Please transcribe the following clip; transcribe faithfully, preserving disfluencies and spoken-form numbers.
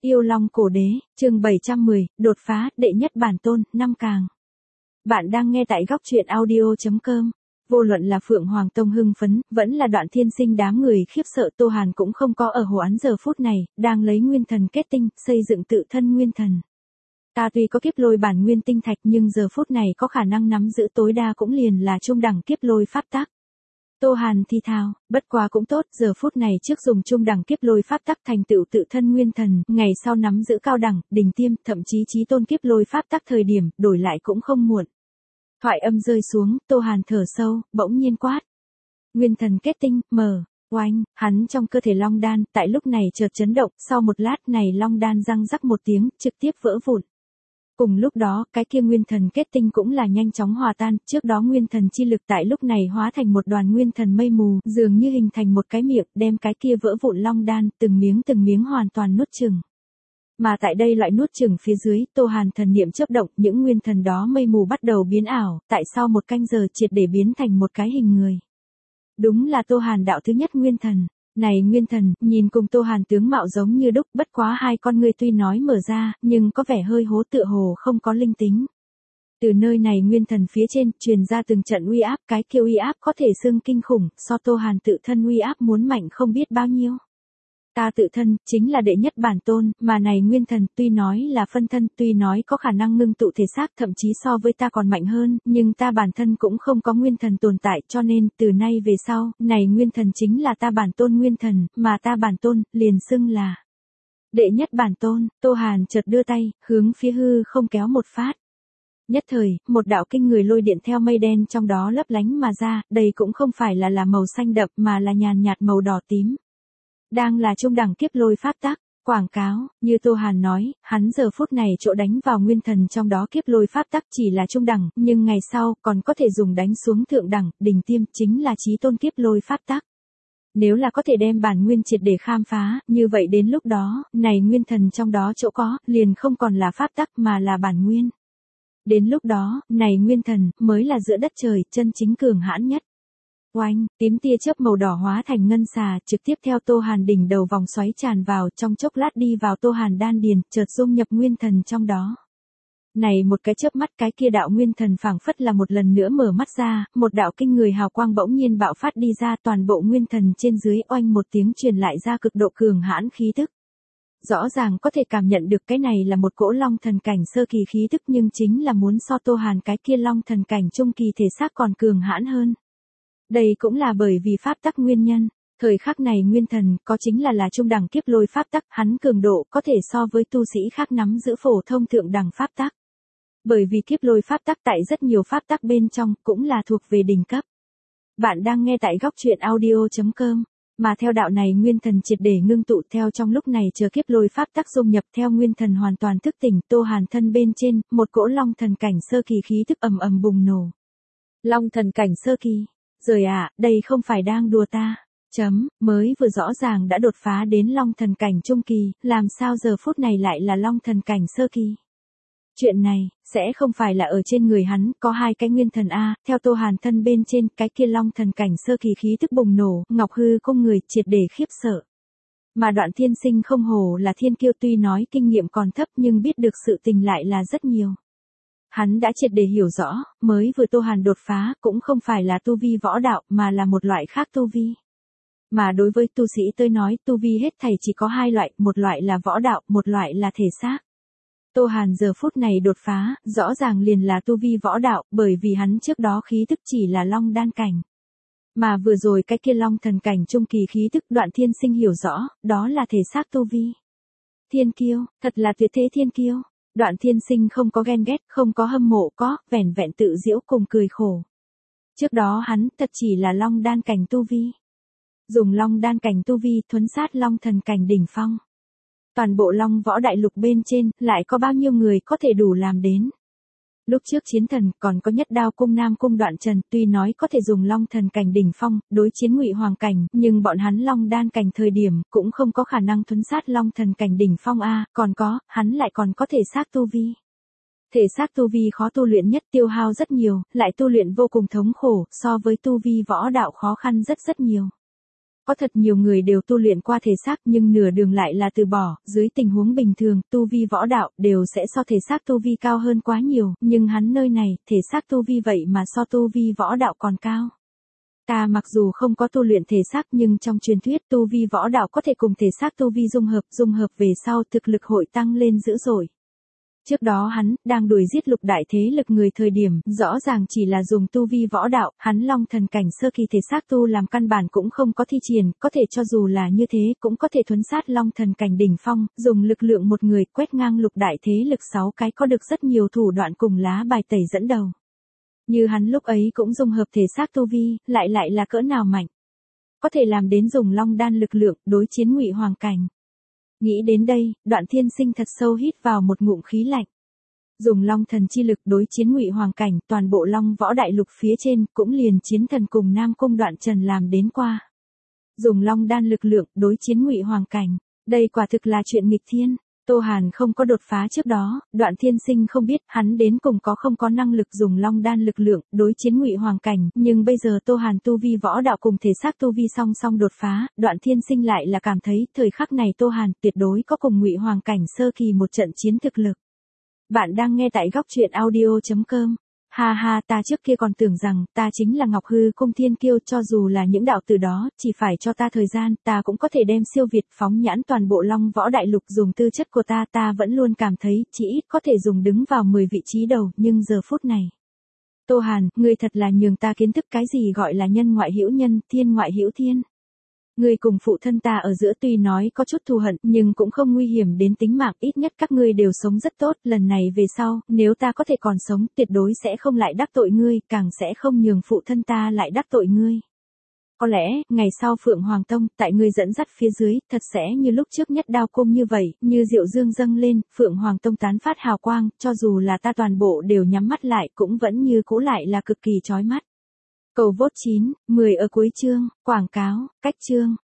Yêu Long Cổ Đế, chương bảy trăm mười, đột phá, đệ nhất bản tôn, năm càng. Bạn đang nghe tại góc truyện audio chấm com. Vô luận là Phượng Hoàng Tông hưng phấn, vẫn là Đoạn Thiên Sinh đám người khiếp sợ, Tô Hàn cũng không có ở hồ án giờ phút này, đang lấy nguyên thần kết tinh, xây dựng tự thân nguyên thần. Ta tuy có kiếp lôi bản nguyên tinh thạch nhưng giờ phút này có khả năng nắm giữ tối đa cũng liền là trung đẳng kiếp lôi pháp tắc. Tô Hàn thi thào, bất quá cũng tốt, giờ phút này trước dùng trung đẳng kiếp lôi pháp tắc thành tựu tự thân nguyên thần, ngày sau nắm giữ cao đẳng, đỉnh tiêm, thậm chí chí tôn kiếp lôi pháp tắc thời điểm, đổi lại cũng không muộn. Thoại âm rơi xuống, Tô Hàn thở sâu, bỗng nhiên quát. Nguyên thần kết tinh, mở, oanh, hắn trong cơ thể long đan, tại lúc này chợt chấn động, sau một lát này long đan răng rắc một tiếng, trực tiếp vỡ vụn. Cùng lúc đó, cái kia nguyên thần kết tinh cũng là nhanh chóng hòa tan, trước đó nguyên thần chi lực tại lúc này hóa thành một đoàn nguyên thần mây mù, dường như hình thành một cái miệng, đem cái kia vỡ vụn long đan, từng miếng từng miếng hoàn toàn nuốt chửng. Mà tại đây loại nuốt chửng phía dưới, Tô Hàn thần niệm chớp động, những nguyên thần đó mây mù bắt đầu biến ảo, tại sau một canh giờ triệt để biến thành một cái hình người. Đúng là Tô Hàn đạo thứ nhất nguyên thần. Này nguyên thần, nhìn cùng Tô Hàn tướng mạo giống như đúc, bất quá hai con ngươi tuy nói mở ra, nhưng có vẻ hơi hố tựa hồ không có linh tính. Từ nơi này nguyên thần phía trên, truyền ra từng trận uy áp, cái kia uy áp có thể xưng kinh khủng, so Tô Hàn tự thân uy áp muốn mạnh không biết bao nhiêu. Ta tự thân, chính là đệ nhất bản tôn, mà này nguyên thần, tuy nói là phân thân, tuy nói có khả năng ngưng tụ thể xác, thậm chí so với ta còn mạnh hơn, nhưng ta bản thân cũng không có nguyên thần tồn tại, cho nên, từ nay về sau, này nguyên thần chính là ta bản tôn nguyên thần, mà ta bản tôn, liền xưng là đệ nhất bản tôn. Tô Hàn chợt đưa tay, hướng phía hư không kéo một phát. Nhất thời, một đạo kinh người lôi điện theo mây đen trong đó lấp lánh mà ra, đây cũng không phải là là màu xanh đậm mà là nhàn nhạt màu đỏ tím. Đang là trung đẳng kiếp lôi pháp tắc, quảng cáo, như Tô Hàn nói, hắn giờ phút này chỗ đánh vào nguyên thần trong đó kiếp lôi pháp tắc chỉ là trung đẳng, nhưng ngày sau còn có thể dùng đánh xuống thượng đẳng, đỉnh tiêm, chính là chí tôn kiếp lôi pháp tắc. Nếu là có thể đem bản nguyên triệt để khám phá, như vậy đến lúc đó, này nguyên thần trong đó chỗ có, liền không còn là pháp tắc mà là bản nguyên. Đến lúc đó, này nguyên thần, mới là giữa đất trời, chân chính cường hãn nhất. Oanh, tím tia chớp màu đỏ hóa thành ngân xà, trực tiếp theo Tô Hàn đỉnh đầu vòng xoáy tràn vào, trong chốc lát đi vào Tô Hàn đan điền, chợt dung nhập nguyên thần trong đó. Này một cái chớp mắt, cái kia đạo nguyên thần phảng phất là một lần nữa mở mắt ra, một đạo kinh người hào quang bỗng nhiên bạo phát đi ra, toàn bộ nguyên thần trên dưới oanh một tiếng truyền lại ra cực độ cường hãn khí tức. Rõ ràng có thể cảm nhận được cái này là một cỗ long thần cảnh sơ kỳ khí tức, nhưng chính là muốn so Tô Hàn cái kia long thần cảnh trung kỳ thể xác còn cường hãn hơn. Đây cũng là bởi vì pháp tắc nguyên nhân, thời khắc này nguyên thần có chính là là trung đẳng kiếp lôi pháp tắc, hắn cường độ có thể so với tu sĩ khác nắm giữ phổ thông thượng đẳng pháp tắc. Bởi vì kiếp lôi pháp tắc tại rất nhiều pháp tắc bên trong cũng là thuộc về đỉnh cấp. Bạn đang nghe tại góc truyện audio chấm com, mà theo đạo này nguyên thần triệt để ngưng tụ theo trong lúc này chờ kiếp lôi pháp tắc dung nhập theo nguyên thần hoàn toàn thức tỉnh, Tô Hàn thân bên trên, một cỗ long thần cảnh sơ kỳ khí tức ầm ầm bùng nổ. Long thần cảnh sơ kỳ. Rồi à, đây không phải đang đùa ta. Chấm, mới vừa rõ ràng đã đột phá đến long thần cảnh trung kỳ, làm sao giờ phút này lại là long thần cảnh sơ kỳ. Chuyện này, sẽ không phải là ở trên người hắn, có hai cái nguyên thần A, theo Tô Hàn thân bên trên, cái kia long thần cảnh sơ kỳ khí tức bùng nổ, Ngọc Hư không người triệt để khiếp sợ. Mà Đoạn Thiên Sinh không hổ là thiên kiêu, tuy nói kinh nghiệm còn thấp nhưng biết được sự tình lại là rất nhiều. Hắn đã triệt để hiểu rõ, mới vừa Tô Hàn đột phá cũng không phải là tu vi võ đạo mà là một loại khác tu vi. Mà đối với tu sĩ tôi nói tu vi hết thảy chỉ có hai loại, một loại là võ đạo, một loại là thể xác. Tô Hàn giờ phút này đột phá, rõ ràng liền là tu vi võ đạo, bởi vì hắn trước đó khí tức chỉ là long đan cảnh. Mà vừa rồi cái kia long thần cảnh trung kỳ khí tức Đoạn Thiên Sinh hiểu rõ, đó là thể xác tu vi. Thiên kiêu, thật là tuyệt thế thiên kiêu. Đoạn Thiên Sinh không có ghen ghét, không có hâm mộ, có, vẻn vẹn tự giễu cùng cười khổ. Trước đó hắn, thật chỉ là long đan cảnh tu vi. Dùng long đan cảnh tu vi, thuấn sát long thần cảnh đỉnh phong. Toàn bộ long võ đại lục bên trên, lại có bao nhiêu người có thể đủ làm đến. Lúc trước chiến thần, còn có nhất đao cung nam cung Đoạn Trần, tuy nói có thể dùng long thần cảnh đỉnh phong, đối chiến Ngụy Hoàng cảnh, nhưng bọn hắn long đan cảnh thời điểm, cũng không có khả năng thuấn sát long thần cảnh đỉnh phong a, còn có, hắn lại còn có thể xác tu vi. Thể xác tu vi khó tu luyện nhất, tiêu hao rất nhiều, lại tu luyện vô cùng thống khổ, so với tu vi võ đạo khó khăn rất rất nhiều. Có thật nhiều người đều tu luyện qua thể xác nhưng nửa đường lại là từ bỏ, dưới tình huống bình thường, tu vi võ đạo đều sẽ so thể xác tu vi cao hơn quá nhiều, nhưng hắn nơi này, thể xác tu vi vậy mà so tu vi võ đạo còn cao. Ta mặc dù không có tu luyện thể xác nhưng trong truyền thuyết tu vi võ đạo có thể cùng thể xác tu vi dung hợp, dung hợp về sau thực lực hội tăng lên dữ dội. Trước đó hắn, đang đuổi giết lục đại thế lực người thời điểm, rõ ràng chỉ là dùng tu vi võ đạo, hắn long thần cảnh sơ kỳ thể xác tu làm căn bản cũng không có thi triển, có thể cho dù là như thế cũng có thể thuấn sát long thần cảnh đỉnh phong, dùng lực lượng một người quét ngang lục đại thế lực sáu cái có được rất nhiều thủ đoạn cùng lá bài tẩy dẫn đầu. Như hắn lúc ấy cũng dung hợp thể xác tu vi, lại lại là cỡ nào mạnh. Có thể làm đến dùng long đan lực lượng, đối chiến Ngụy Hoàng cảnh. Nghĩ đến đây, Đoạn Thiên Sinh thật sâu hít vào một ngụm khí lạnh. Dùng long thần chi lực đối chiến Ngụy Hoàng cảnh, toàn bộ long võ đại lục phía trên, cũng liền chiến thần cùng Nam Cung Đoạn Trần làm đến qua. Dùng long đan lực lượng, đối chiến Ngụy Hoàng cảnh, đây quả thực là chuyện nghịch thiên. Tô Hàn không có đột phá trước đó, Đoạn Thiên Sinh không biết hắn đến cùng có không có năng lực dùng long đan lực lượng đối chiến Ngụy Hoàng cảnh, nhưng bây giờ Tô Hàn tu vi võ đạo cùng thể xác tu vi song song đột phá, Đoạn Thiên Sinh lại là cảm thấy thời khắc này Tô Hàn tuyệt đối có cùng Ngụy Hoàng cảnh sơ kỳ một trận chiến thực lực. Bạn đang nghe tại góc truyện audio chấm com. Ha ha, ta trước kia còn tưởng rằng ta chính là Ngọc Hư Cung Thiên Kiêu, cho dù là những đạo từ đó, chỉ phải cho ta thời gian, ta cũng có thể đem siêu việt phóng nhãn toàn bộ long võ đại lục, dùng tư chất của ta, ta vẫn luôn cảm thấy chỉ ít có thể dùng đứng vào mười vị trí đầu, nhưng giờ phút này. Tô Hàn, ngươi thật là nhường ta kiến thức cái gì gọi là nhân ngoại hữu nhân, thiên ngoại hữu thiên. Ngươi cùng phụ thân ta ở giữa tuy nói có chút thù hận, nhưng cũng không nguy hiểm đến tính mạng, ít nhất các ngươi đều sống rất tốt, lần này về sau, nếu ta có thể còn sống, tuyệt đối sẽ không lại đắc tội ngươi, càng sẽ không nhường phụ thân ta lại đắc tội ngươi. Có lẽ, ngày sau Phượng Hoàng Tông, tại ngươi dẫn dắt phía dưới, thật sẽ như lúc trước nhất đao cung như vậy, như diệu dương dâng lên, Phượng Hoàng Tông tán phát hào quang, cho dù là ta toàn bộ đều nhắm mắt lại, cũng vẫn như cũ lại là cực kỳ chói mắt. Cầu vote chín, mười ở cuối chương, quảng cáo, cách chương.